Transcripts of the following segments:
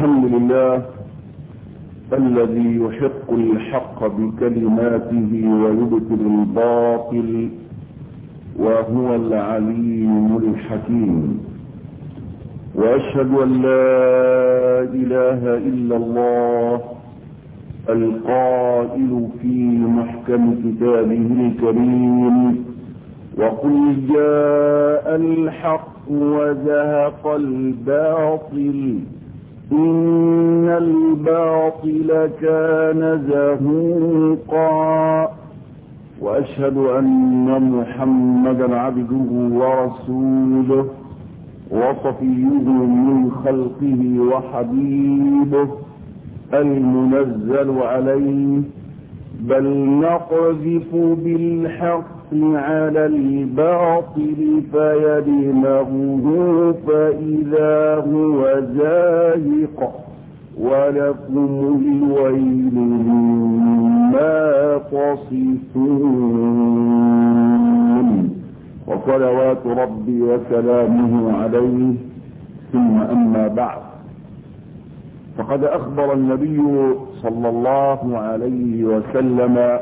الحمد لله الذي يحق الحق بكلماته ويبطل الباطل وهو العليم الحكيم، وأشهد أن لا إله إلا الله القائل في محكم كتابه الكريم: وقل جاء الحق وزهق الباطل إن الباطل كان زهوقا. وأشهد أن محمدا عبده ورسوله وصفيه من خلقه وحبيبه المنزل عليه، بل نقذف بالحق على الباطل فيدمغه فإذا هو زاهق، ولكم الويل مما تصفون. وصلوات ربي وسلامه عليه، ثم أما بعد، فقد أخبر النبي صلى الله عليه وسلم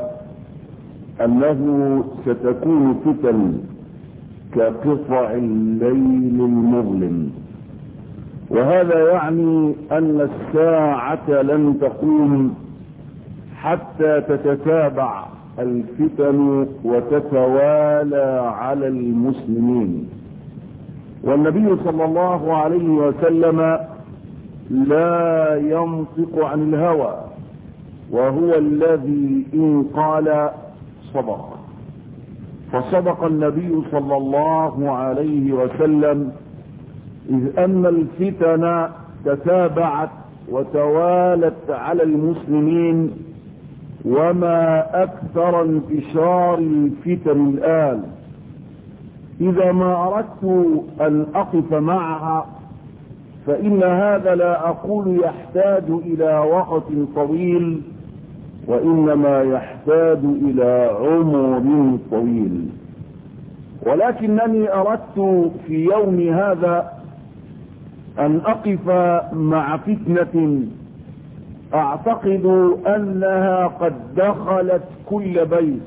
أنه ستكون فتن كقطع الليل المظلم، وهذا يعني أن الساعة لن تقوم حتى تتتابع الفتن وتتوالى على المسلمين. والنبي صلى الله عليه وسلم لا ينطق عن الهوى، وهو الذي إن قال صدق. فصدق النبي صلى الله عليه وسلم إذ أن الفتن تتابعت وتوالت على المسلمين، وما أكثر انتشار الفتن الآن. إذا ما أردت أن أقف معها فإن هذا لا أقول يحتاج إلى وقت طويل، وإنما يحتاج إلى عمر طويل. ولكنني أردت في يوم هذا أن أقف مع فتنة أعتقد أنها قد دخلت كل بيت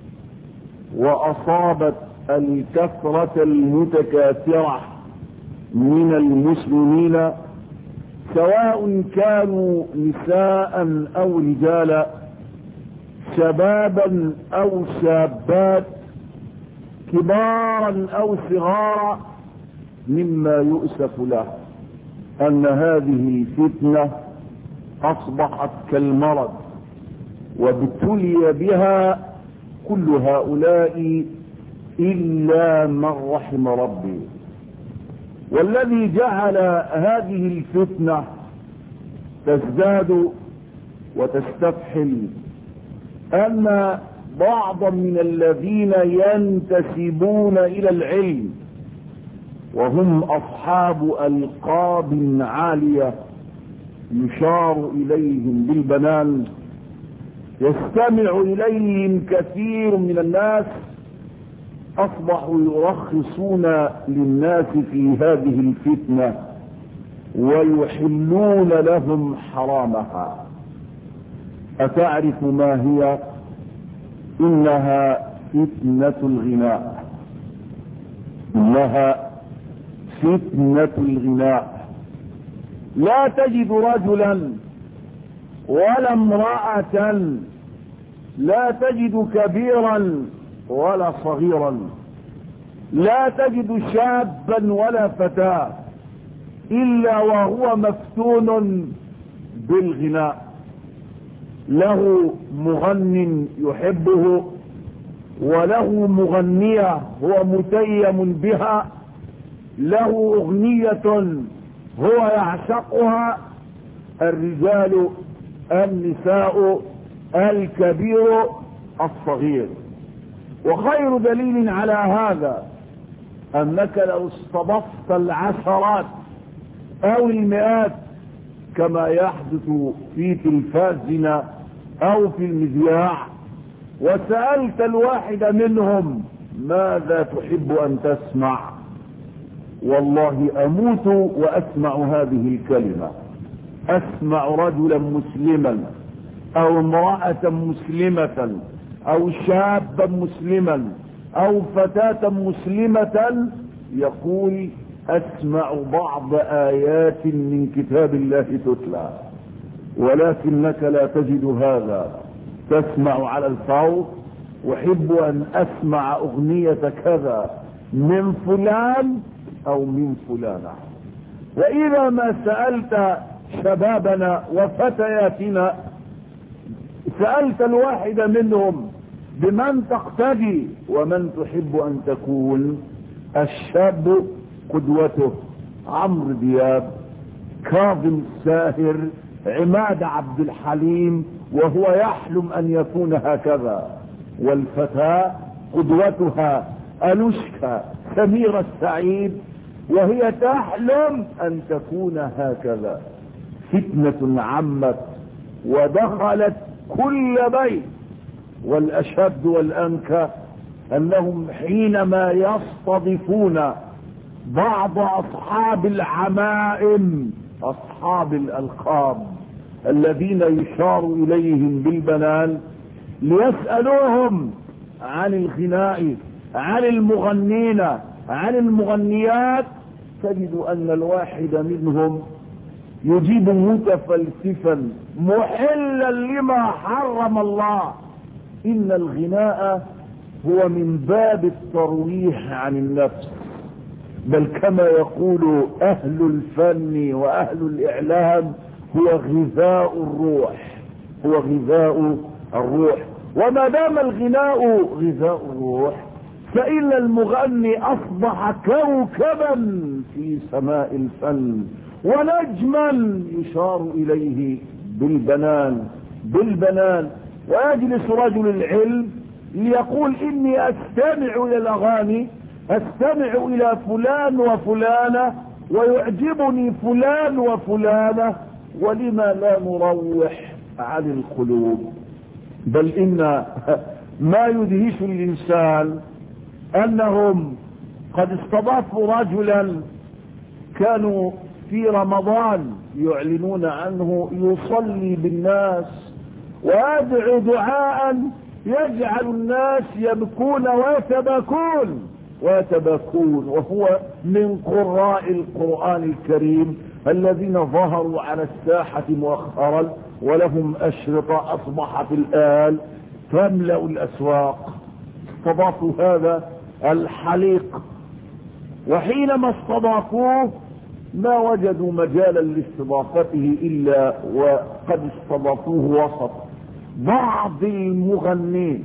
وأصابت الكثرة المتكاثرة من المسلمين، سواء كانوا نساء أو رجالا، شبابا أو شابات، كبارا أو صغارا، مما يؤسف له أن هذه الفتنة أصبحت كالمرض، وابتلي بها كل هؤلاء إلا من رحم ربي. والذي جعل هذه الفتنة تزداد وتستفحل أن بعضا من الذين ينتسبون إلى العلم وهم أصحاب ألقاب عالية يشار إليهم بالبنان، يستمع إليهم كثير من الناس، أصبحوا يرخصون للناس في هذه الفتنة ويحلون لهم حرامها. أتعرف ما هي؟ إنها فتنة الغناء. إنها فتنة الغناء. لا تجد رجلا ولا امرأة، لا تجد كبيرا ولا صغيرا، لا تجد شابا ولا فتاة إلا وهو مفتون بالغناء. له مغن يحبه، وله مغنية هو متيم بها، له أغنية هو يعشقها، الرجال، النساء، الكبير، الصغير. وخير دليل على هذا أنك لو استضفت العشرات أو المئات كما يحدث في تلفازنا أو في المذياع وسألت الواحد منهم ماذا تحب أن تسمع، والله أموت وأسمع هذه الكلمة: أسمع رجلا مسلما أو امرأة مسلمة أو شابا مسلما أو فتاة مسلمة يقول أسمع بعض آيات من كتاب الله تتلى، ولكنك لا تجد هذا. تسمع على الفور: أحب أن أسمع أغنية كذا من فلان أو من فلانة. وإذا ما سألت شبابنا وفتياتنا، سألت الواحد منهم بمن تقتدي ومن تحب أن تكون، الشاب قدوته عمرو دياب، كاظم الساهر، عماد عبد الحليم، وهو يحلم أن يكون هكذا. والفتاة قدوتها أنوشكا سميرة السعيد، وهي تحلم أن تكون هكذا. فتنة عمت ودخلت كل بيت، والأشد والأنكى أنهم حينما يستضيفون بعض أصحاب العمائم، أصحاب الألقاب الذين يشار إليهم بالبنان، ليسألوهم عن الغناء، عن المغنين، عن المغنيات، تجد أن الواحد منهم يجيب متفلسفا محلا لما حرم الله: إن الغناء هو من باب الترويح عن النفس، بل كما يقول أهل الفن وأهل الإعلام هو غذاء الروح، هو غذاء الروح. وما دام الغناء غذاء الروح، فإن المغني أصبح كوكبا في سماء الفن، ونجما يشار إليه بالبنان. ويجلس رجل العلم ليقول: إني أستمع إلى الأغاني، أستمع إلى فلان وفلانة، ويعجبني فلان وفلانة، ولما لا نروح عن القلوب؟ بل إن ما يدهش الإنسان أنهم قد استضافوا رجلا كانوا في رمضان يعلنون عنه يصلي بالناس ويدعو دعاء يجعل الناس يبكون ويتبكون، وهو من قراء القرآن الكريم الذين ظهروا على الساحة مؤخرا، ولهم أشرطة أصبحت الآن تملأ الأسواق. استضافوا هذا الحليق، وحينما استضافوه ما وجدوا مجالا لاستضافته إلا وقد استضافوه وسط بعض المغنين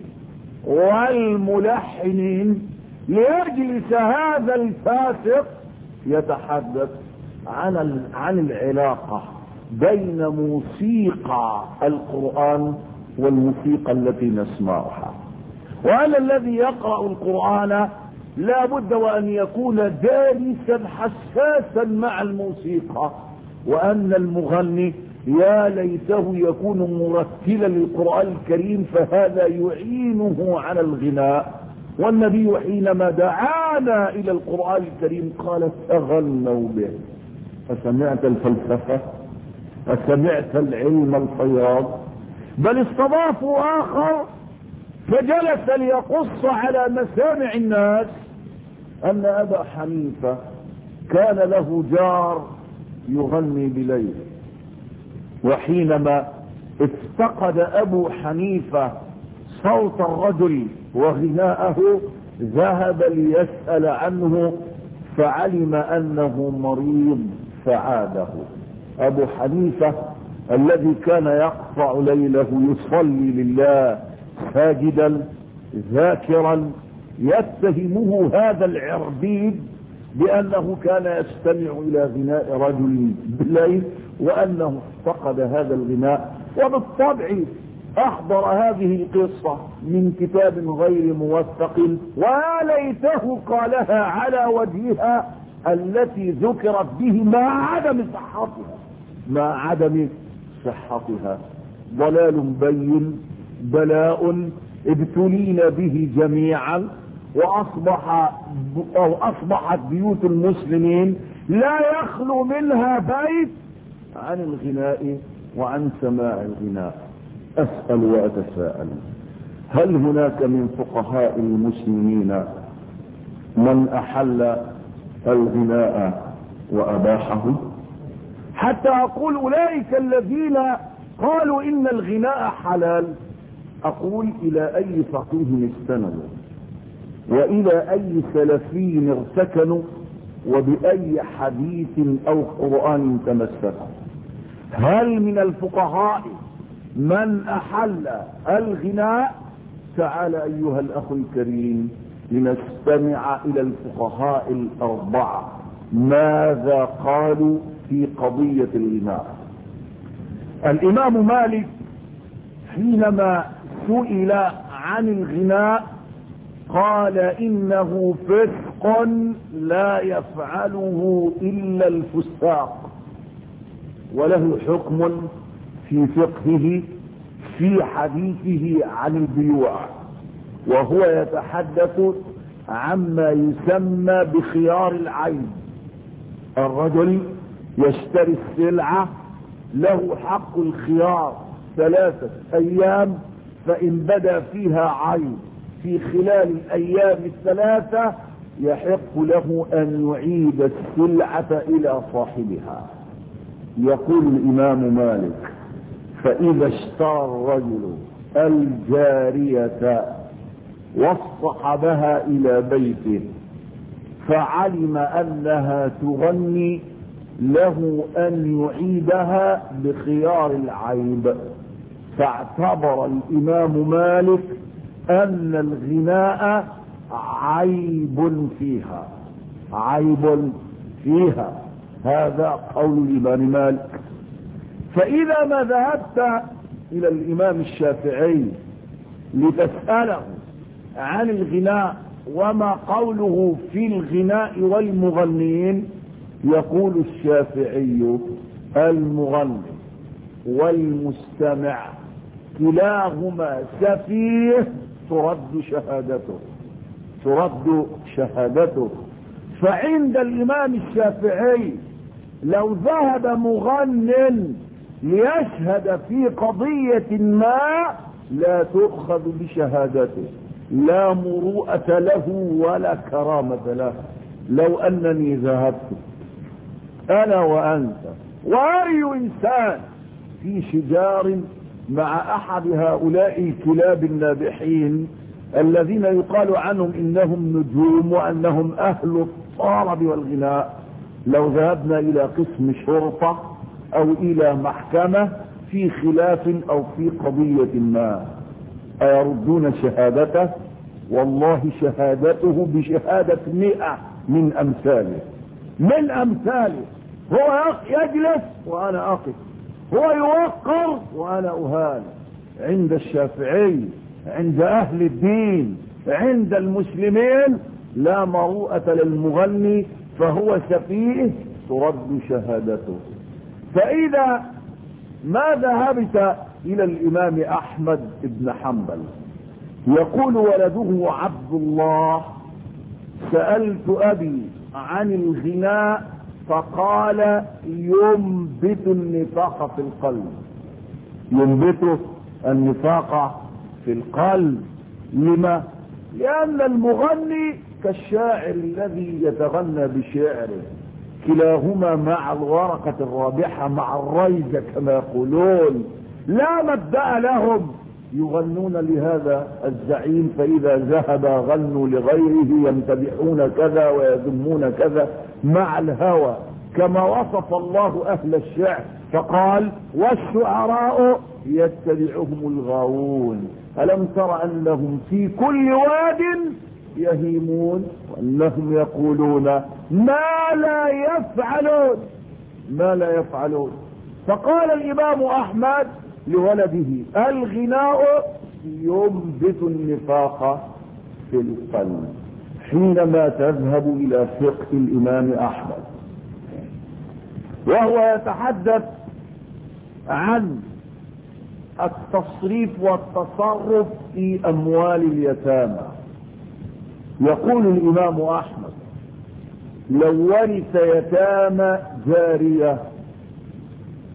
والملحنين، ليجلس هذا الفاسق يتحدث عن العلاقة بين موسيقى القرآن والموسيقى التي نسمعها، وأن الذي يقرأ القرآن لا بد وأن يكون دارسا حساسا مع الموسيقى، وأن المغني يا ليته يكون مرتلا للقرآن الكريم، فهذا يعينه على الغناء. والنبي حينما دعانا إلى القرآن الكريم قال: تغنوا به. أسمعت الفلسفة؟ أسمعت العلم الفياض؟ بل استضافوا آخر فجلس ليقص على مسامع الناس أن أبا حنيفة كان له جار يغني بليل، وحينما افتقد أبو حنيفة صوت الرجل وغناءه ذهب ليسأل عنه، فعلم أنه مريض فعاده. أبو حنيفة الذي كان يقطع ليله يصلي لله ساجدا ذاكرا، يتهمه هذا العربيد بأنه كان يستمع إلى غناء رجل بالليل، وأنه افتقد هذا الغناء. وبالطبع أحضر هذه القصة من كتاب غير موثق، ويا ليته قالها على وجهها التي ذكرت به مع عدم صحتها. ضلال بين، بلاء ابتلينا به جميعا، أصبحت بيوت المسلمين لا يخلو منها بيت عن الغناء وعن سماع الغناء. أسأل وأتساءل: هل هناك من فقهاء المسلمين من أحل الغناء وأباحه؟ حتى أقول أولئك الذين قالوا إن الغناء حلال، أقول إلى أي فقيه استندوا وإلى أي سلفي ارتكنوا وبأي حديث أو قرآن تمسكوا؟ هل من الفقهاء من أحل الغناء؟ تعال أيها الأخ الكريم لنستمع إلى الفقهاء الأربعة ماذا قالوا في قضية الغناء. الإمام مالك حينما سئل عن الغناء قال: إنه فسق لا يفعله إلا الفساق، وله حكم في فقهه في حديثه عن البيوع، وهو يتحدث عما يسمى بخيار العين. الرجل يشتري السلعة له حق الخيار 3 أيام، فإن بدا فيها عين في خلال الأيام 3 يحق له أن يعيد السلعة إلى صاحبها. يقول الإمام مالك: فإذا اشترى الرجل الجارية واصطحبها إلى بيته فعلم أنها تغني له أن يعيدها بخيار العيب. فاعتبر الإمام مالك أن الغناء عيب فيها، عيب فيها. هذا قول الإمام مالك. فإذا ما ذهبت إلى الإمام الشافعي لتسأله عن الغناء وما قوله في الغناء والمغنين، يقول الشافعي: المغني والمستمع كلاهما سفيه ترد شهادته، ترد شهادته. فعند الإمام الشافعي لو ذهب مغن ليشهد في قضية ما لا تؤخذ بشهادته، لا مروءة له ولا كرامة له. لو أنني ذهبت أنا وأنت وأي إنسان في شجار مع أحد هؤلاء الكلاب النابحين الذين يقال عنهم إنهم نجوم وأنهم أهل الطرب والغناء، لو ذهبنا إلى قسم شرطة أو إلى محكمة في خلاف أو في قضية ما، أيردون شهادته؟ والله شهادته بشهادة 100 من أمثاله، من أمثاله. هو يجلس وأنا أقف، هو يوقر وأنا أهان. عند الشافعي، عند أهل الدين، عند المسلمين لا مروءة للمغني، فهو سفيه ترد شهادته. فإذا ما ذهبت إلى الإمام أحمد بن حنبل يقول ولده عبد الله: سألت أبي عن الغناء فقال: ينبت النفاق في القلب، ينبت النفاق في القلب. لما؟ لأن المغني كالشاعر الذي يتغنى بشعره، كلاهما مع الورقة الرابحة مع الريزة كما يقولون، لا مبدأ لهم، يغنون لهذا الزعيم، فإذا ذهب غنوا لغيره، يمتدحون كذا ويذمون كذا مع الهوى، كما وصف الله أهل الشعر فقال: والشعراء يتبعهم الغاوون ألم تر أنهم في كل واد يهيمون وأنهم يقولون ما لا يفعلون، ما لا يفعلون. فقال الإمام أحمد لولده: الغناء ينبت النفاق في القلب. حينما تذهب إلى فقه الإمام أحمد وهو يتحدث عن التصريف والتصرف في أموال اليتامى، يقول الإمام أحمد: لو ورث يتامى جارية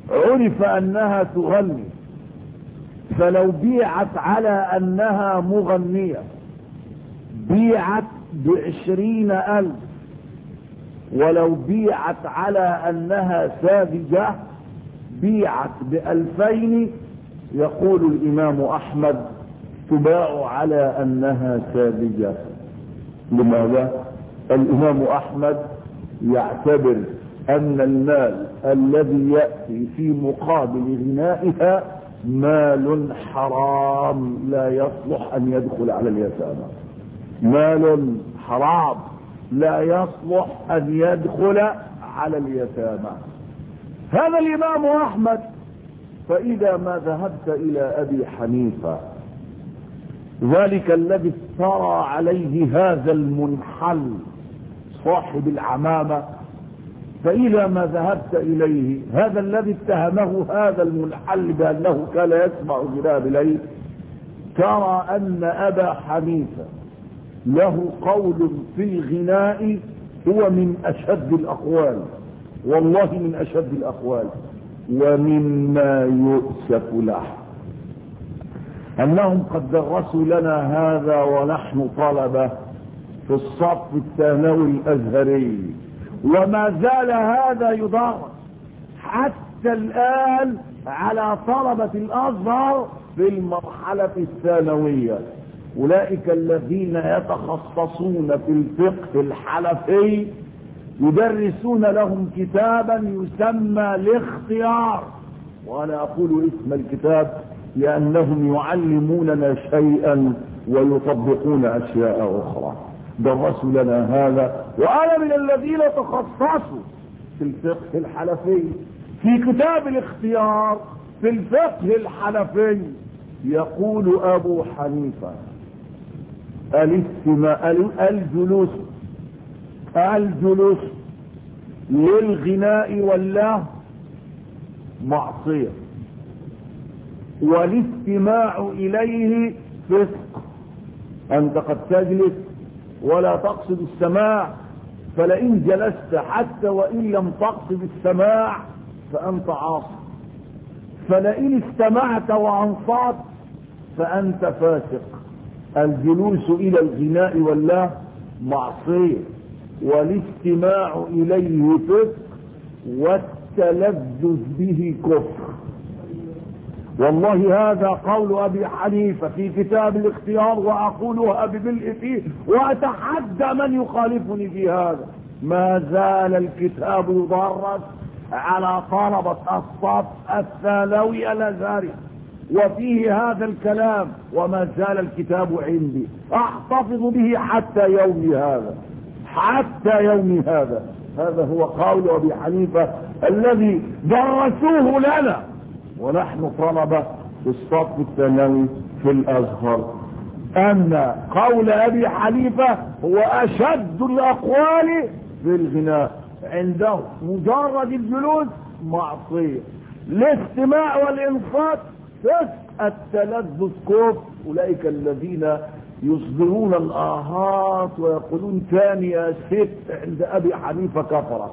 عرف أنها تغني، فلو بيعت على أنها مغنية بيعت ب20,000، ولو بيعت على أنها ساذجة بيعت ب2000. يقول الإمام أحمد تباع على أنها ساذجة. لماذا؟ الإمام أحمد يعتبر أن المال الذي يأتي في مقابل غنائها مال حرام لا يصلح أن يدخل على اليتامى، مال حرام لا يصلح أن يدخل على اليتامى. هذا الإمام أحمد. فإذا ما ذهبت إلى أبي حنيفة ذلك الذي افترى عليه هذا المنحل صاحب العمامة، فإذا ما ذهبت إليه هذا الذي اتهمه هذا المنحل بأنه كان يسمع غناء بالليل، ترى أن أبا حنيفة له قول في الغناء هو من أشد الأقوال، والله من أشد الأقوال. ومما يؤسف له أنهم قد درسوا لنا هذا ونحن طلبة في الصف الثانوي الأزهري، وما زال هذا يدرس حتى الآن على طلبة الأزهر في المرحلة الثانوية. أولئك الذين يتخصصون في الفقه الحنفي يدرسون لهم كتابا يسمى الاختيار، وأنا أقول اسم الكتاب لأنهم يعلموننا شيئا ويطبقون أشياء أخرى. درسوا لنا هذا، وأنا من الذين تخصصوا في الفقه الحنفي. في كتاب الاختيار في الفقه الحنفي يقول أبو حنيفة الجلوس للغناء والله معصية، والاستماع إليه فسق. أنت قد تجلس ولا تقصد السماع، فلئن جلست حتى وإن لم تقصد السماع فأنت عاصي، فلئن استمعت وأنصت فأنت فاسق. الجلوس إلى الغناء والله معصية، والاستماع إليه فسق، والتلذذ به كفر. والله هذا قول أبي حنيفة في كتاب الاختيار، وأقولها بملء فيه وأتحدى من يخالفني في هذا. ما زال الكتاب يدرس على طلبة الصف الثانوي الأزهري وفيه هذا الكلام، وما زال الكتاب عندي أحتفظ به حتى يومي هذا، حتى يومي هذا. هذا هو قول أبي حنيفة الذي درسوه لنا ونحن طلبة في الصف الثانوي في الأزهر، أن قول أبي حنيفة هو أشد الأقوال في الغناء. عنده مجرد الجلوس معصية، الاستماع والإنصات فسق، التلذذ كفر. أولئك الذين يصدرون الآهات ويقولون كان يا ست عند أبي حنيفة كفرة.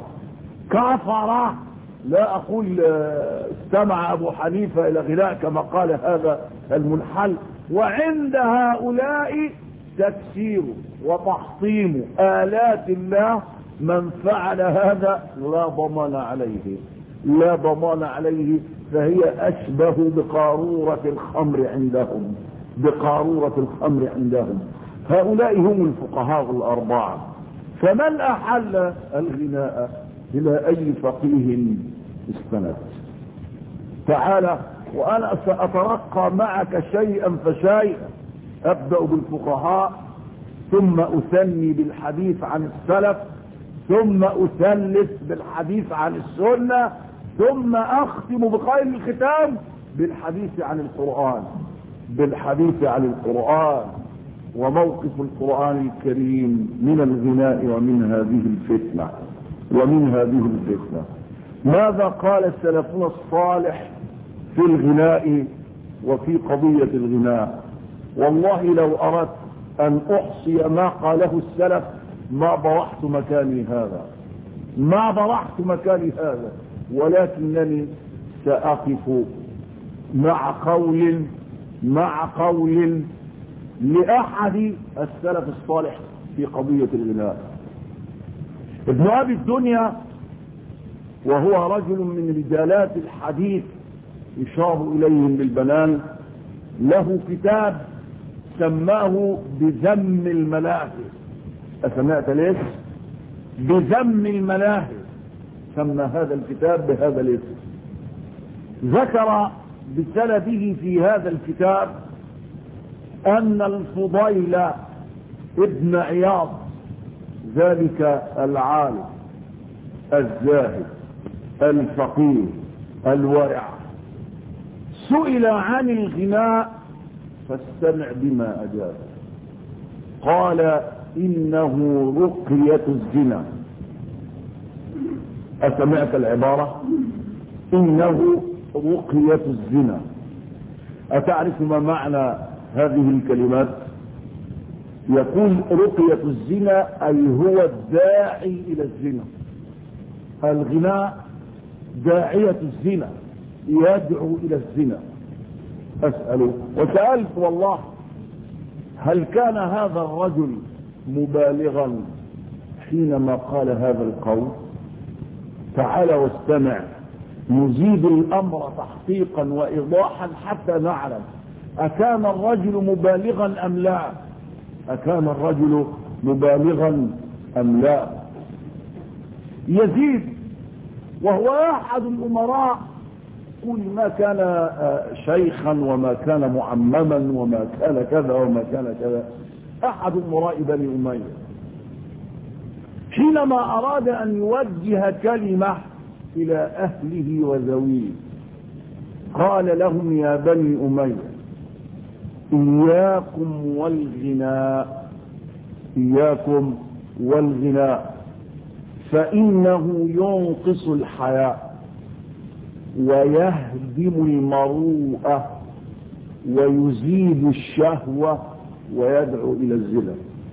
لا أقول استمع أبو حنيفة إلى غناء كما قال هذا المنحل. وعند هؤلاء تكسير وتحطيم آلات الله، من فعل هذا لا ضمان عليه، لا ضمان عليه، فهي أشبه بقارورة الخمر عندهم، بقارورة الخمر عندهم. هؤلاء هم الفقهاء الأربعة. فمن أحل الغناء إلى أي فقيه استند؟ تعالى وأنا سأترقى معك شيئا فشيئا. أبدأ بالفقهاء، ثم أثني بالحديث عن السلف، ثم أثلث بالحديث عن السنة، ثم أختم بخير الختام بالحديث عن القرآن، بالحديث عن القرآن وموقف القرآن الكريم من الغناء ومن هذه الفتنة، ومن هذه الفتنة. ماذا قال سلفنا الصالح في الغناء وفي قضية الغناء؟ والله لو أردت أن أحصي ما قاله السلف ما برحت مكاني هذا، ما برحت مكاني هذا، ولكنني سأقف مع قول لأحد السلف الصالح في قضية الغناء. ابن أبي الدنيا وهو رجل من رجالات الحديث يشار إليهم بالبنان، له كتاب سماه بذم الملاهي. أسمعت ليش؟ بذم الملاهي سمى هذا الكتاب بهذا الاسم. ذكر بسنده في هذا الكتاب أن الفضيل ابن عياض ذلك العالم الزاهد الفقيه الورع سئل عن الغناء فاستمع بما أجاب. قال إنه رقية الزنا. أسمعت العبارة؟ إنه رقية الزنا. أتعرف ما معنى هذه الكلمات؟ يقول رقية الزنا أي هو الداعي إلى الزنا. الغناء داعية الزنا، يدعو إلى الزنا. أسأله وسألت والله هل كان هذا الرجل مبالغا حينما قال هذا القول؟ تعال واستمع، نزيد الأمر تحقيقا وإيضاحا حتى نعلم أكان الرجل مبالغا أم لا، أكان الرجل مبالغا أم لا. يزيد وهو أحد الأمراء، كل ما كان شيخا وما كان معمما وما كان كذا وما كان كذا، أحد أمراء بني أمية، حينما أراد أن يوجه كلمة إلى أهله وذويه قال لهم يا بني أمية إياكم والغناء، إياكم والغناء فإنه ينقص الحياء ويهدم المروءة ويزيد الشهوة ويدعو إلى الزنا.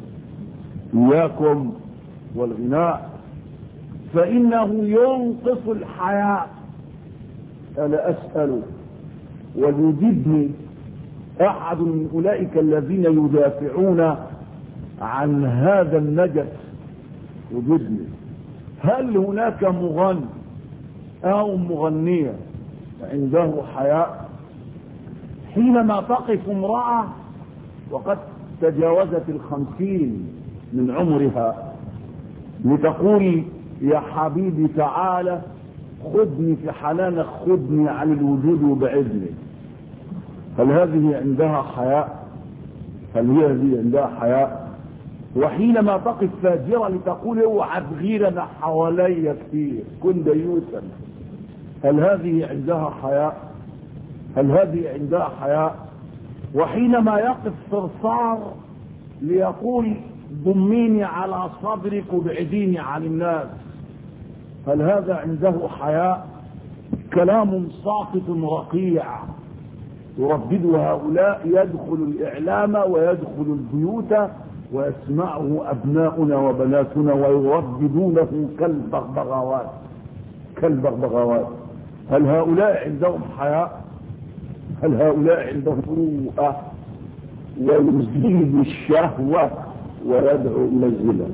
إياكم والغناء فإنه ينقص الحياء. أنا أسأل ويجدني أحد من أولئك الذين يدافعون عن هذا النجس، يجدني هل هناك مغني أو مغنية عنده حياء؟ حينما تقف امرأة وقد تجاوزت 50 من عمرها لتقول يا حبيبي تعالى خذني في حنانك، خذني عن الوجود وبعدني، هل هذه عندها حياء؟ هل هذه عندها حياء؟ وحينما تقف فاجرة لتقول اوعى تغيرنا حوالي كثير كن ديوثا، هل هذه عندها حياء؟ هل هذه عندها حياء؟ وحينما يقف صرصار ليقول ضميني على صدرك وابعديني عن الناس، هل هذا عنده حياء؟ كلام ساقط رقيع يردده هؤلاء، يدخل الإعلام ويدخل البيوت ويسمعه أبناؤنا وبناتنا ويرددونه كالبغبغاوات كالبغبغاوات. هل هؤلاء عندهم حياء؟ هل هؤلاء عندهم روءة؟ ويزيد الشهوة ويدعو إلى الزنا.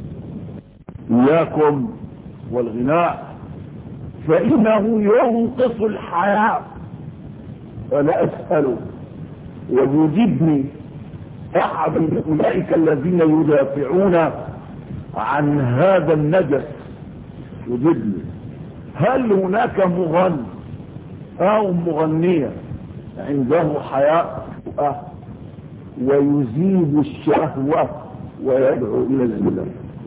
إياكم والغناء فإنه ينقص الحياء. أنا أسأل ويجدني أحد من أولئك الذين يدافعون عن هذا النجس، يجدني هل هناك مغني أو مغنية عنده حياء ويزيد الشهوة ويدعو إلى الزنا؟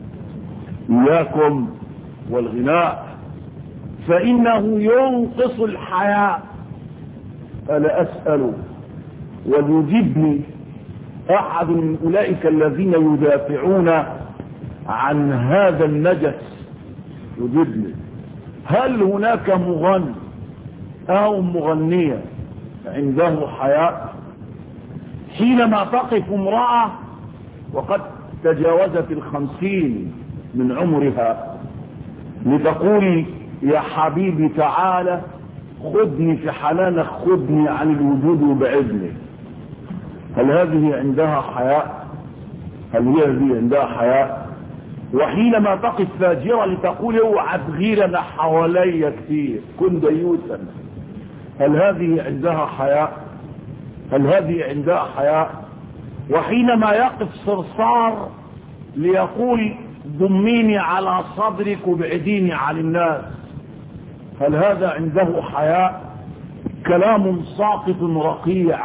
إياكم والغناء فإنه ينقص الحياء. أنا أسأل ويجدني أحد من أولئك الذين يدافعون عن هذا النجس، يجدني هل هناك مغني أو مغنية عنده حياء؟ حينما تقف امرأة وقد تجاوزت 50 من عمرها لتقول يا حبيبي تعالى خذني في حنانك، خذني عن الوجود وبعدني. هل هذه عندها حياء؟ هل هذه عندها حياء؟ وحينما تقف فاجرة لتقول اوعى تغيرنا حواليا كثير، كن ديوثا، هل هذه عندها حياء؟ هل هذه عندها حياء؟ وحينما يقف صرصار ليقول ضميني على صدرك وابعديني عن الناس، هل هذا عنده حياء؟ كلام ساقط رقيع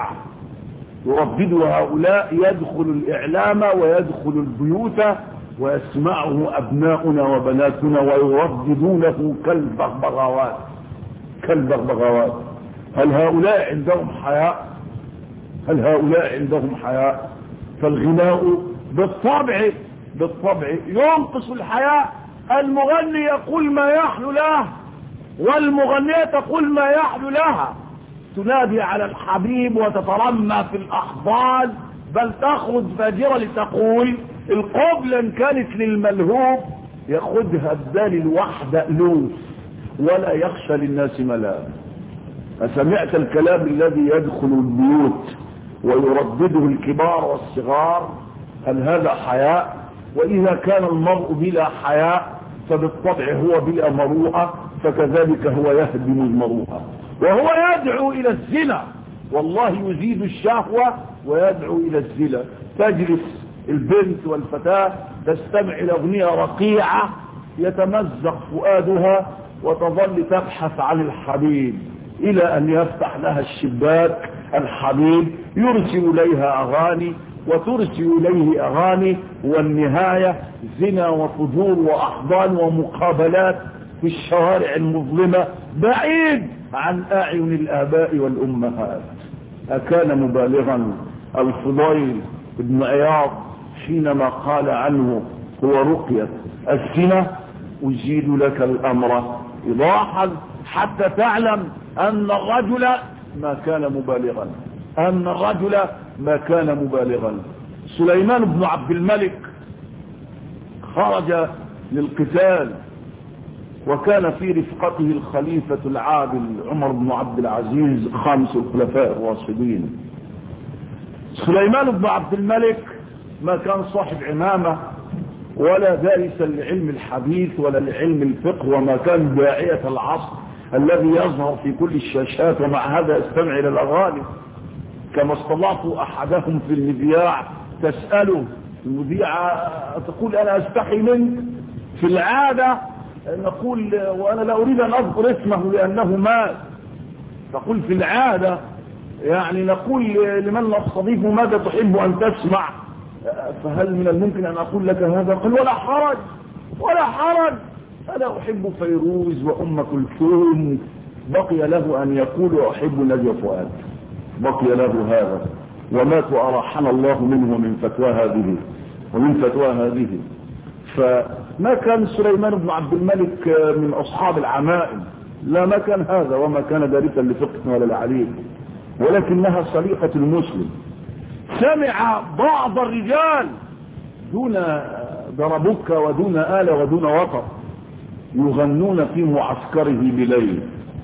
يردده هؤلاء يدخل الإعلام ويدخل البيوت ويسمعه أبناؤنا وبناتنا ويرددونه كالبغبغاوات كالبغبغاوات. هل هؤلاء عندهم حياء؟ هل هؤلاء عندهم حياء؟ فالغناء بالطبع ينقص الحياء. المغني يقول ما يحلو له والمغنية تقول ما يحلو لها، تنادي على الحبيب وتترمى في الأحضان، بل تخرج فاجرة لتقول القبلة إن كانت للملهوب ياخدها بدال الوحدة ألوف ولا يخشى للناس ملام. أسمعت الكلام الذي يدخل البيوت ويردده الكبار والصغار؟ هل هذا حياء؟ وإذا كان المرء بلا حياء فبالطبع هو بلا مروءة، فكذلك هو يهدم المروءة وهو يدعو إلى الزنا. والله يزيد الشهوة ويدعو إلى الزنا. تجلس البنت والفتاة تستمع إلى أغنية رقيعة يتمزق فؤادها وتظل تبحث عن الحبيب إلى أن يفتح لها الشباك الحبيب يرسل إليها أغاني وترسل إليه أغاني، والنهاية زنا وفجور وأحضان ومقابلات في الشوارع المظلمة بعيد عن أعين الآباء والأمهات. أكان مبالغا الفضيل بن عياض حينما قال عنه هو رقية الزنا؟ أجيد لك الأمر إيضاحا حتى تعلم أن الرجل ما كان مبالغا، أن الرجل ما كان مبالغا. سليمان بن عبد الملك خرج للقتال وكان في رفقته الخليفة العادل عمر بن عبد العزيز خامس الخلفاء الراشدين. سليمان بن عبد الملك ما كان صاحب عمامة ولا دارسا لعلم الحديث ولا لعلم الفقه، وما كان داعية العصر الذي يظهر في كل الشاشات، ومع هذا يستمع إلى الأغاني. كما اصطلعت أحدهم في المذياع تسأله المذيعة تقول أنا أستحي منك، في العادة نقول وأنا لا أريد أن أذكر اسمه لأنه مات، تقول في العادة يعني نقول لمن نستضيفه ماذا تحب أن تسمع، فهل من الممكن أن أقول لك هذا؟ قال ولا حرج ولا حرج، أنا أحب فيروز وأم كلثوم. بقي له أن يقول أحب نجوى فؤاد، بقي له هذا، ومات وأراحنا الله منه ومن فتوى هذه. فما كان سليمان بن عبد الملك من أصحاب العمائم، لا ما كان هذا، وما كان دارسا لفقه ولا لعليم، ولكنها صليقة المسلم. سمع بعض الرجال دون دربك ودون آلة ودون وطر يغنون في معسكره بليل،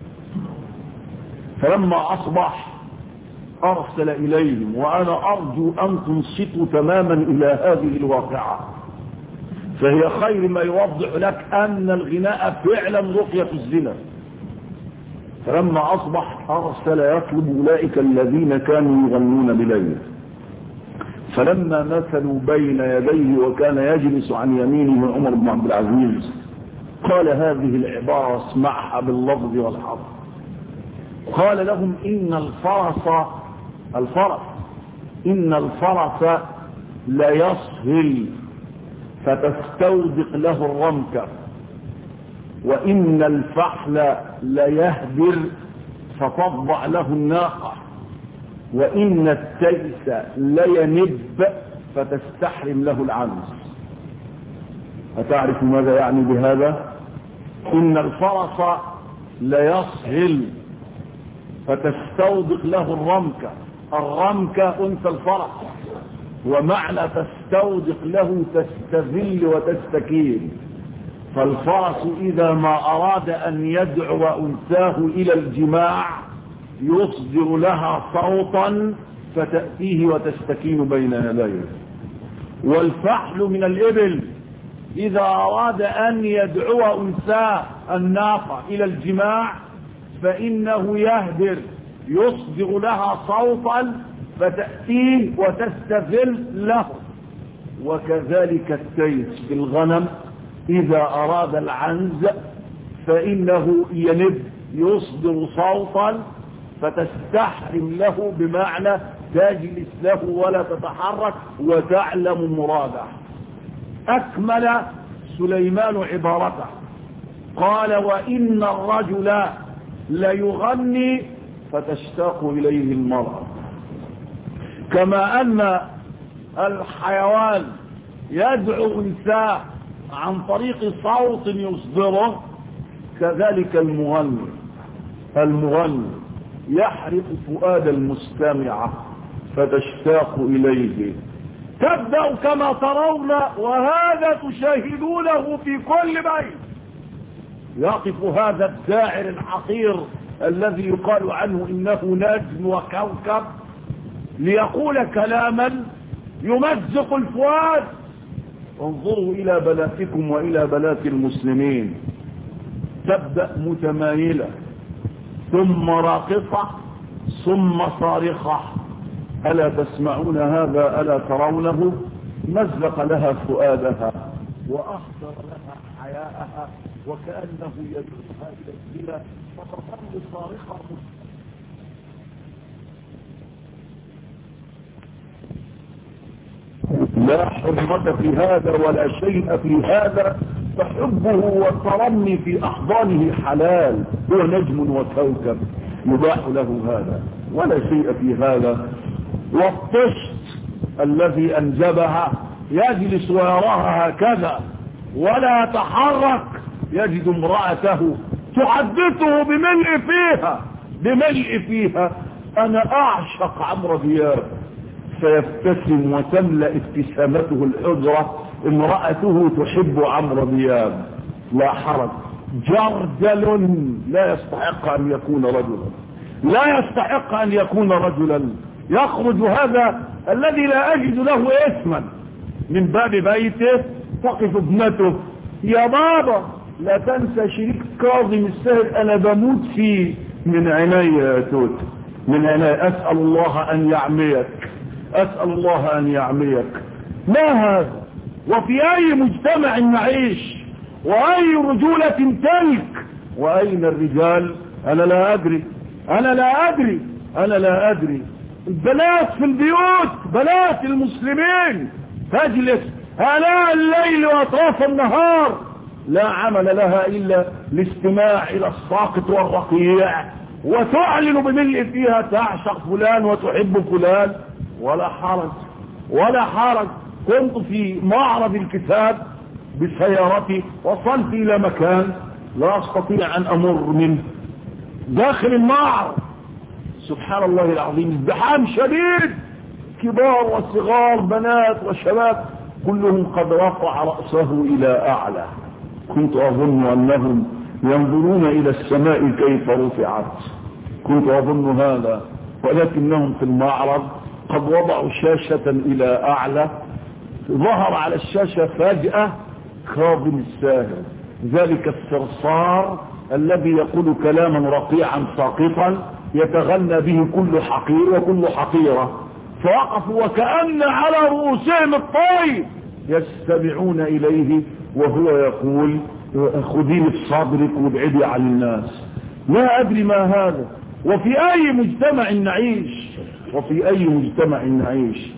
فلما أصبح أرسل إليهم وأنا أرجو أن تنصتوا تماما إلى هذه الواقعة، فهي خير ما يوضح لك أن الغناء فعلا رقية الزنا. فلما أصبح أرسل يطلب أولئك الذين كانوا يغنون بليل، فلما مثلوا بين يديه وكان يجلس عن يمينه عمر بن عبد العزيز قال هذه العبارة اسمعها باللفظ والحرف، قال لهم إن الفرس لا يصهل فتستودق له الرمكة، وإن الفحل لا يهدر فتضع له الناقة، وإن التيس لا ينب فتستحرم له العنز. أتعرف ماذا يعني بهذا؟ إن الفرس لا يصهل فتستودق له الرمكة، الرمكة أنثى الفرس، ومعنى تستودق له تستذل وتستكين، فالفرس إذا ما أراد أن يدعو أنثاه إلى الجماع يصدر لها صوتا فتأتيه وتستكين بين يديه. والفحل من الإبل إذا أراد أن يدعو أنثاه الناقة إلى الجماع فإنه يهدر يصدر لها صوتا فتأتيه وتستذل له. وكذلك التيس بالغنم إذا أراد العنز فإنه ينب يصدر صوتا فتستحرم له، بمعنى تجلس له ولا تتحرك وتعلم مراده. أكمل سليمان عبارته قال: وإن الرجل ليغني فتشتاق إليه المرأة. كما أن الحيوان يدعو أنثاه عن طريق صوت يصدره، كذلك المغني يحرق فؤاد المستمع فتشتاق إليه. تبدأ كما ترون، وهذا تشاهدونه في كل بيت. يقف هذا الداعر الحقير الذي يقال عنه إنه نجم وكوكب ليقول كلاما يمزق الفؤاد. انظروا إلى بناتكم وإلى بنات المسلمين، تبدأ متمايلة ثم راقصة ثم صارخة. ألا تسمعون هذا؟ ألا ترونه؟ مزق لها فؤادها وأخطر لها حياءها، وكأنه يدعوها إلى الزنا، فتظل صارخة. لا حرمة في هذا ولا شيء في هذا، فحبه والترمي في أحضانه حلال. هو نجم وكوكب يباح له هذا، ولا شيء في هذا. والطشت الذي أنجبها يجلس ويراها هكذا ولا يتحرك، يجد امرأته تحدثه بملء فيها. أنا أعشق عمرو دياب، فيبتسم وتملأ ابتسامته الحجرة. امرأته تحب عمرو دياب، لا حرج. جرجل لا يستحق أن يكون رجلا، لا يستحق أن يكون رجلا. يخرج هذا الذي لا أجد له اسما من باب بيته، تقف ابنته: يا بابا لا تنسى شريك كاظم السهل، أنا بموت فيه. من عناية يا توت، من عناية. أسأل الله أن يعميك، أسأل الله أن يعميك. ما هذا؟ وفي أي مجتمع نعيش؟ وأي رجولة تلك؟ وأين الرجال؟ أنا لا أدري، أنا لا أدري، أنا لا أدري. البنات في البيوت، بنات المسلمين تجلس آلاء الليل وأطراف النهار، لا عمل لها إلا الاستماع إلى الساقط والرقيع، وتعلن بملء فيها تعشق فلان وتحب فلان. ولا حرج، ولا حرج. كنت في معرض الكتاب بسيارتي، وصلت إلى مكان لا أستطيع أن أمر منه. داخل المعرض سبحان الله العظيم ازدحام شديد، كبار وصغار، بنات وشباب، كلهم قد رفع رأسه إلى أعلى. كنت أظن أنهم ينظرون إلى السماء كيف رفعت، كنت أظن هذا، ولكنهم في المعرض قد وضعوا شاشة إلى أعلى. ظهر على الشاشة فجأة كاظم الساهر، ذلك الصرصار الذي يقول كلاما رقيعا ساقطا يتغنى به كل حقير وكل حقيرة. فوقفوا وكأن على رؤوسهم الطير يستمعون إليه وهو يقول: خذيني بصدرك وابعدي عن الناس. لا أدري ما هذا، وفي أي مجتمع نعيش، وفي أي مجتمع نعيش،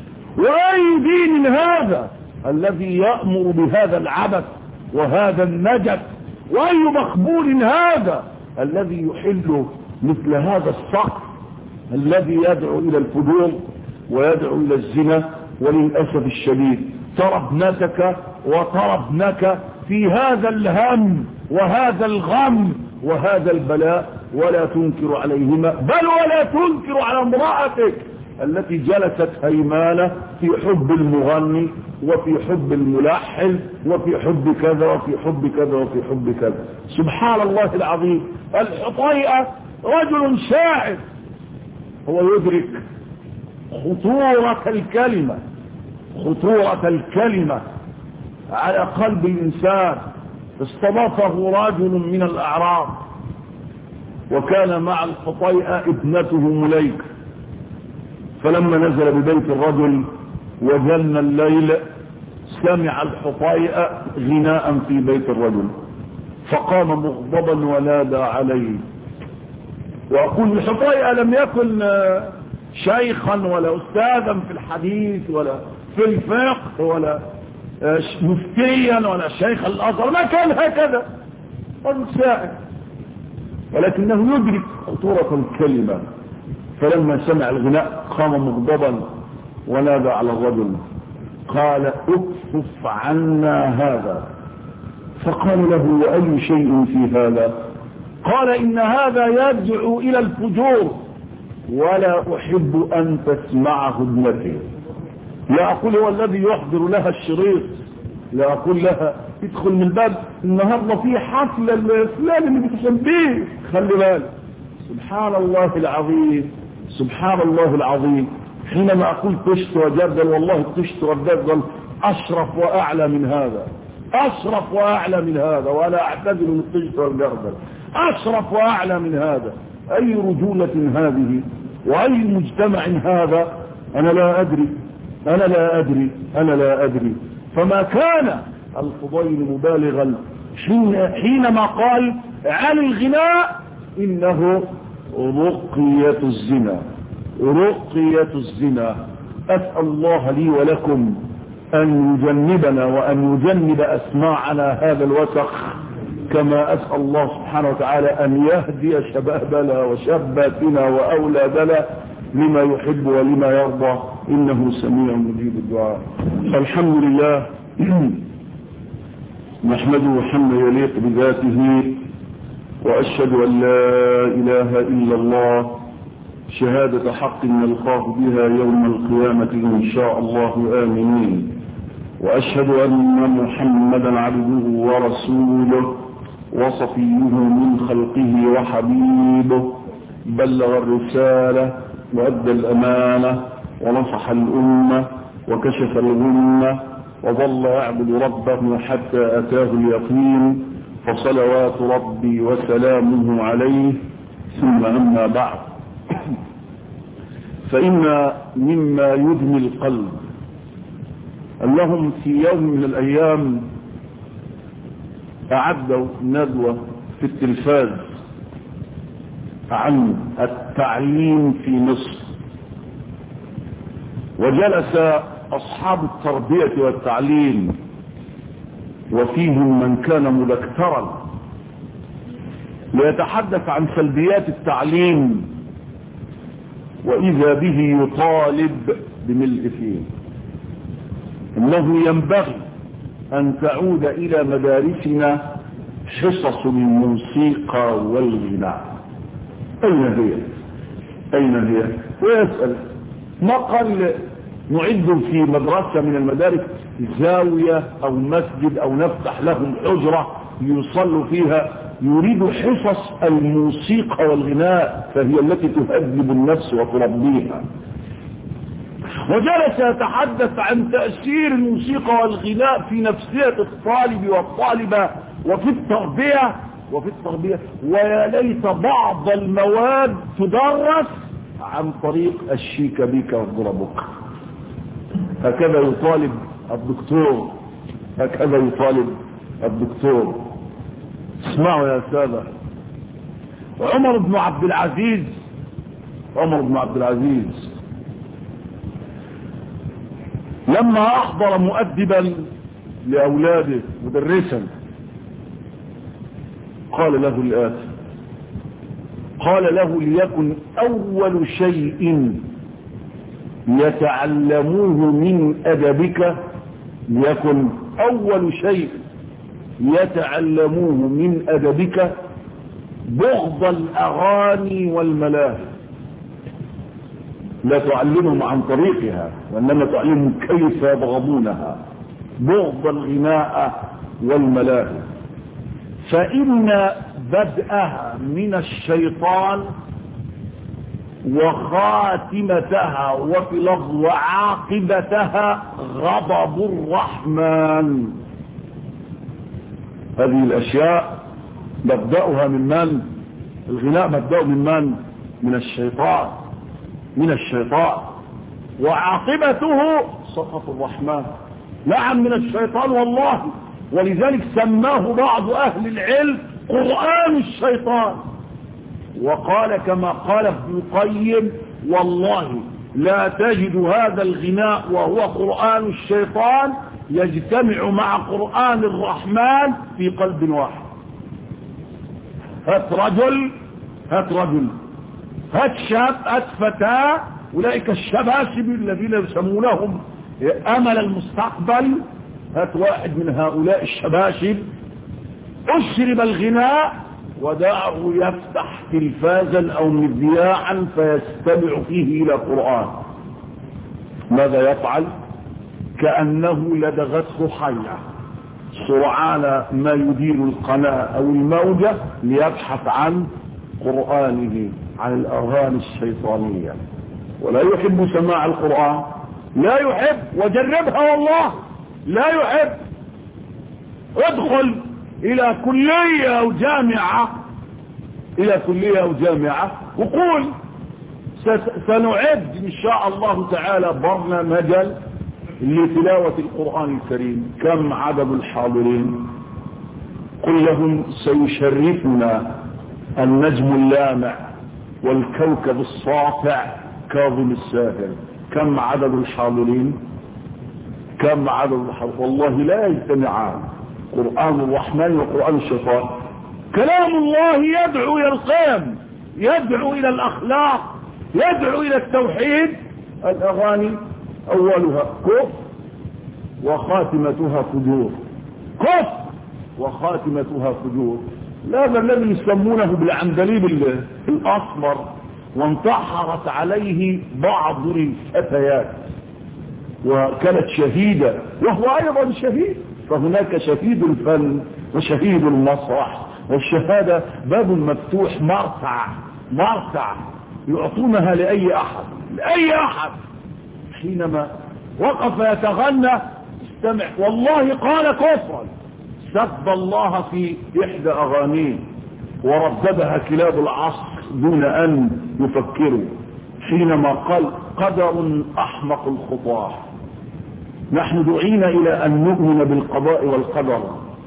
وأي دين هذا الذي يأمر بهذا العبث وهذا النجس، وأي مخبول هذا الذي يحل مثل هذا الصقر الذي يدعو إلى الفجور ويدعو إلى الزنا. وللأسف الشديد ترى ابنتك وترى ابنك في هذا الهم وهذا الغم وهذا البلاء، ولا تنكر عليهما، بل ولا تنكر على امرأتك التي جلست هيمانة في حب المغني وفي حب الملحن وفي حب كذا وفي حب كذا وفي حب كذا. سبحان الله العظيم. الحطيئة رجل شاعر هو يدرك خطورة الكلمة على قلب الإنسان. استضافه رجل من الأعراب وكان مع الحطيئة ابنته مليكة، فلما نزل ببيت الرجل وجن الليل سمع الحطيئة غناء في بيت الرجل فقام مغضبا ونادى عليه. وأقول الحطيئة لم يكن شيخا ولا أستاذا في الحديث ولا في الفقه ولا مفتيا ولا شيخ الأزهر، ما كان هكذا، رجل شاعر، ولكنه يدرك خطورة الكلمة. فلما سمع الغناء قام مغضبا ونادى على الرجل قال اكفف عنا هذا. فقال له وأي شيء في هذا؟ قال إن هذا يدعو إلى الفجور ولا أحب أن تسمعه ابنتي. لا أقول هو الذي يحضر لها الشريط، لا أقول لها تدخل من باب النهارده في حفلة الفلان اللي بتسميه، خلي بالك. سبحان الله العظيم، سبحان الله العظيم. حينما أقول طشت وجردل، والله طشت وجردل أشرف وأعلى من هذا، أشرف وأعلى من هذا، ولا أعتذر من طشت والجردل، أشرف وأعلى من هذا. أي رجولة هذه وأي مجتمع هذا؟ أنا لا أدري، أنا لا أدري، أنا لا أدري. فما كان الفضيل مبالغا حينما قال عن الغناء إنه رقية الزنا، رقية الزنا. أسأل الله لي ولكم أن يجنبنا وأن يجنب أسماعنا هذا الوسخ، كما أسأل الله سبحانه وتعالى أن يهدي شبابنا وشاباتنا وأولادنا لما يحب ولما يرضى، إنه سميع مجيب الدعاء. الحمد لله نحمده حمدا يليق بذاته، وأشهد أن لا إله إلا الله شهادة حق نلقاه بها يوم القيامة إن شاء الله آمنين. وأشهد أن محمدا عبده ورسوله وصفيه من خلقه وحبيبه، بلغ الرسالة وأدى الأمانة ونصح الأمة وكشف الغمة وظل يعبد ربه حتى أتاه اليقين، فصلوات ربي وسلامه عليه. ثم أما بعد، فإن مما يدمي القلب أنهم في يوم من الأيام أعدوا ندوة في التلفاز عن التعليم في مصر، وجلس أصحاب التربية والتعليم وفيهم من كان مذكرا ليتحدث عن سلبيات التعليم، وإذا به يطالب بملء فيه إنه ينبغي أن تعود إلى مدارسنا حصص الموسيقى والغناء. أين هي؟ أين هي؟ ويسأل ما قال نعد في مدرسة من المدارس زاوية أو مسجد أو نفتح لهم حجرة يصلوا فيها، يريد حصص الموسيقى والغناء، فهي التي تهذب النفس وتربيها. وجلس يتحدث عن تأثير الموسيقى والغناء في نفسية الطالب والطالبة وفي التربية ويا ليت بعض المواد تدرس عن طريق الشيكابيكا والضربوك. هكذا يطالب الدكتور، هكذا يطالب الدكتور. اسمعوا يا سادة، عمر بن عبد العزيز لما أحضر مؤدبا لأولاده مدرسا قال له الآتي، قال له ليكن أول شيء يتعلموه من أدبك، ليكن أول شيء يتعلموه من أدبك بغض الأغاني والملاهي. لا تعلمهم عن طريقها، وإنما تعلمهم كيف يبغضونها بغض الغناء والملاهي. فإن بدءها من الشيطان وخاتمتها وفي لفظ وعاقبتها غضب الرحمن. هذه الأشياء مبدأها من من؟ الغناء مبدأه من من؟ من الشيطان، من الشيطان. وعاقبته سخط الرحمن. نعم من الشيطان والله، ولذلك سماه بعض أهل العلم قرآن الشيطان. وقال كما قال ابن القيم والله لا تجد هذا الغناء وهو قرآن الشيطان يجتمع مع قرآن الرحمن في قلب واحد. هات رجل، هات رجل، هات شاب، هات فتاة، أولئك الشباشب الذين يسمونهم أمل المستقبل. هات واحد من هؤلاء الشباشب أشرب الغناء ودعه يفتح تلفازا أو مذياعا فيستمع فيه إلى قرآن. ماذا يفعل؟ كأنه لدغته حية، سرعان ما يدير القناة أو الموجة ليبحث عن قرآنه، عن الأغاني الشيطانية. ولا يحب سماع القرآن، لا يحب. وجربها والله لا يحب. ادخل إلى كلية أو جامعة، إلى كلية أو جامعة، وقول سنعد إن شاء الله تعالى برنامجا لتلاوة القرآن الكريم. كم عدد الحاضرين؟ قل لهم سيشرفنا النجم اللامع والكوكب الساطع كاظم الساهر. كم عدد الحاضرين؟ كم عدد الحاضرين؟ والله لا يجتمعان، قرآن الرحمن وقرآن الشيطان. كلام الله يدعو إلى القيم، يدعو إلى الأخلاق، يدعو إلى التوحيد. الأغاني أولها كفر وخاتمتها فجور، كفر وخاتمتها فجور. هذا الذي يسمونه بالعندليب الأسمر، وانتحرت عليه بعض الفتيات وكانت شهيدة، وهو أيضا شهيد. فهناك شهيد الفن وشهيد المسرح، والشهادة باب مفتوح مرتع يعطونها لأي أحد، لأي أحد. حينما وقف يتغنى استمع، والله قال كفرا، سب الله في إحدى أغانيه ورددها كلاب العصر دون أن يفكروا، حينما قال قدر أحمق الخطاة. نحن دعينا إلى أن نؤمن بالقضاء والقدر،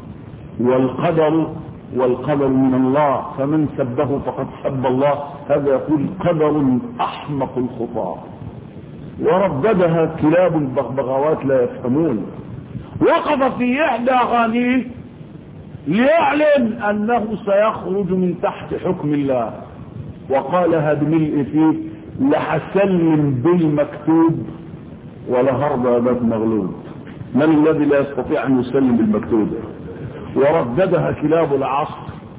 والقدر من الله، فمن سبه فقد سب الله. هذا يقول قدر أحمق الخطاة، ورددها كلاب البغبغاوات لا يفهمون. وقف في إحدى أغانيه ليعلن أنه سيخرج من تحت حكم الله، وقالها بملء فيه لحسلم بالمكتوب ولهرب باب مغلوب. من الذي لا يستطيع أن يسلم بالمكتوب؟ ورددها كلاب العصر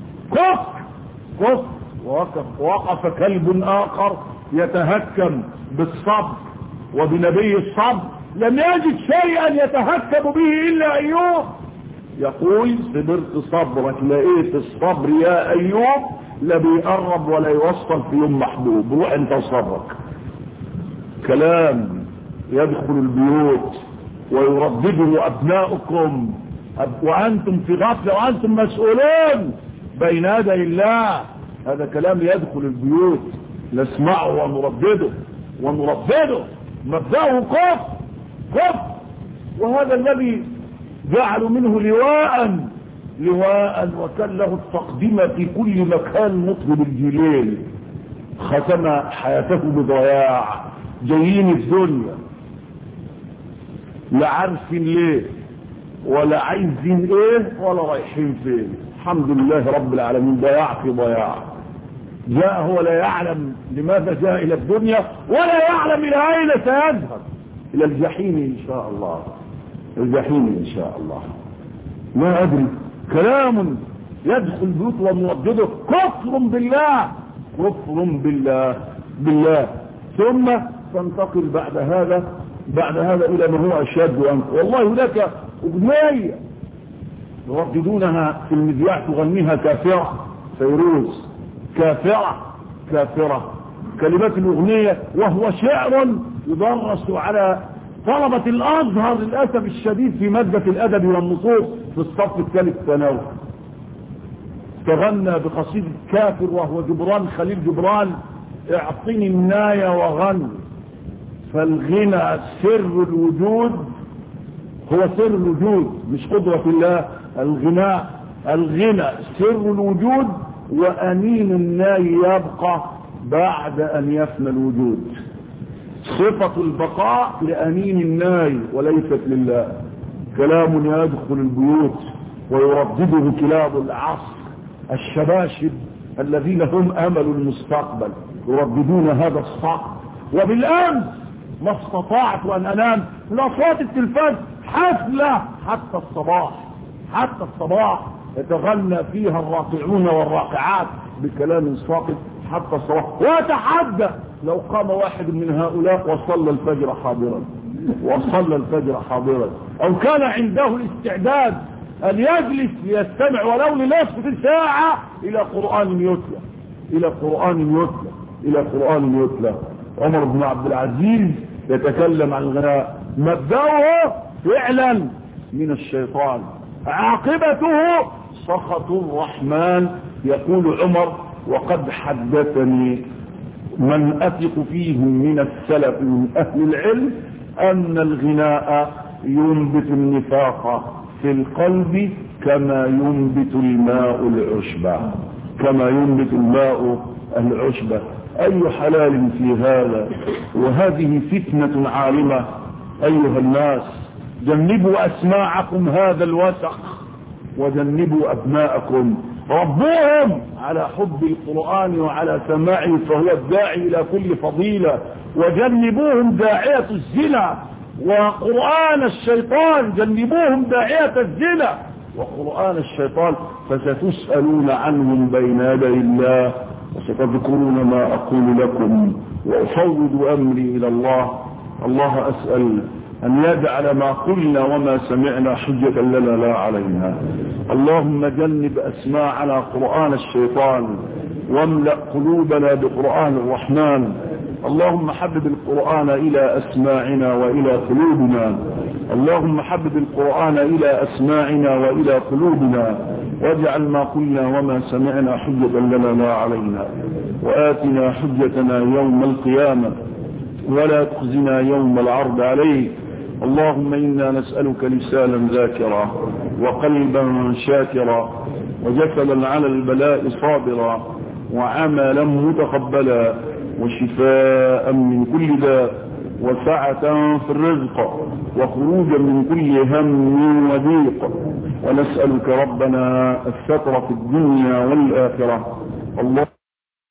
كفر. وقف كلب آخر يتهكم بالصبر وبنبي الصبر، لم يجد شيئا يتهكم به إلا أيوب. يقول صبرت صبرك لقيت الصبر يا أيوب لا بيقرب ولا يوصل في يوم محبوب، روح انت صبرك. كلام يدخل البيوت ويردده أبناؤكم وأنتم في غفلة وأنتم مسؤولون بين يدي الله. هذا كلام يدخل البيوت، نسمعه ونردده. مبدأه كفر. وهذا الذي جعلوا منه لواء وكان له التقدمة في كل مكان مطلب الجيلين. ختم حياته بضياع، جايين الدنيا لا عارفين ليه ولا عايزين ايه ولا رايحين فين. الحمد لله رب العالمين، ضياع في ضياع. جاء هو لا يعلم لماذا جاء الى الدنيا ولا يعلم الى اين سيذهب، الى الجحيم ان شاء الله، الجحيم ان شاء الله. ما ادري، كلام يدخل بيوت ومردده كفر بالله. ثم تنتقل بعد هذا إلى ما هو أشد وأنت. والله هناك أغنية يرددونها في المذياع تغنيها كافرة، فيروز كافرة كلمات الأغنية، وهو شعر يدرس على طلبة الأزهر للأسف الشديد في مادة الأدب والنصوص في الصف الثالث ثانوي. تغنى بقصيدة كافر وهو جبران خليل جبران: اعطني الناية وغني، فالغنى سر الوجود، هو سر الوجود مش قدرة الله. الغنى سر الوجود، وأنين الناي يبقى بعد أن يفنى الوجود. صفة البقاء لأنين الناي وليست لله. كلام يدخل البيوت ويردده كلاب العصر الشباشب الذين هم أمل المستقبل، يرددون هذا الصقر. وبالأمس ما استطعت أن أنام لأصوات التلفاز حفلة حتى الصباح يتغنى فيها الراقعون والراقعات بكلام ساقط حتى الصباح. وأتحدى لو قام واحد من هؤلاء وصلى الفجر حاضرا أو كان عنده الاستعداد أن يجلس ليستمع ولو لنصف ساعة إلى قرآن يتلى. عمر بن عبد العزيز يتكلم عن الغناء: مبدأه فعلا من الشيطان، عاقبته سخط الرحمن. يقول عمر: وقد حدثني من أثق فيهم من السلف من أهل العلم أن الغناء ينبت النفاق في القلب كما ينبت الماء العشبة. أي حلال في هذا؟ وهذه فتنة عالمة. أيها الناس، جنبوا أسماعكم هذا الوسخ، وجنبوا أبناءكم، ربوهم على حب القرآن وعلى سماعه فهو الداعي إلى كل فضيلة، وجنبوهم داعية الزنا وقرآن الشيطان، جنبوهم داعية الزنا وقرآن الشيطان، فستسألون عنهم بين يدي الله وستذكرون ما أقول لكم، وأفوض أمري إلى الله. الله أسأل أن يجعل ما قلنا وما سمعنا حجة لنا لا علينا. اللهم جنب أسماعنا قرآن الشيطان، واملأ قلوبنا بقرآن الرحمن. اللهم حبب القرآن إلى أسماعنا وإلى قلوبنا، اللهم حبب القرآن إلى أسماعنا وإلى قلوبنا، واجعل ما قلنا وما سمعنا حجة لنا لا علينا، وآتنا حجتنا يوم القيامة ولا تخزنا يوم العرض عليك. اللهم إنا نسألك لسانا ذاكرا وقلبا شاكرا وجسدا على البلاء صابرا وعملا متقبلا وشفاء من كل داء وسعة في الرزق وخروجا من كل هم وضيق. ونسألك ربنا الستر في الدنيا والآخرة. الله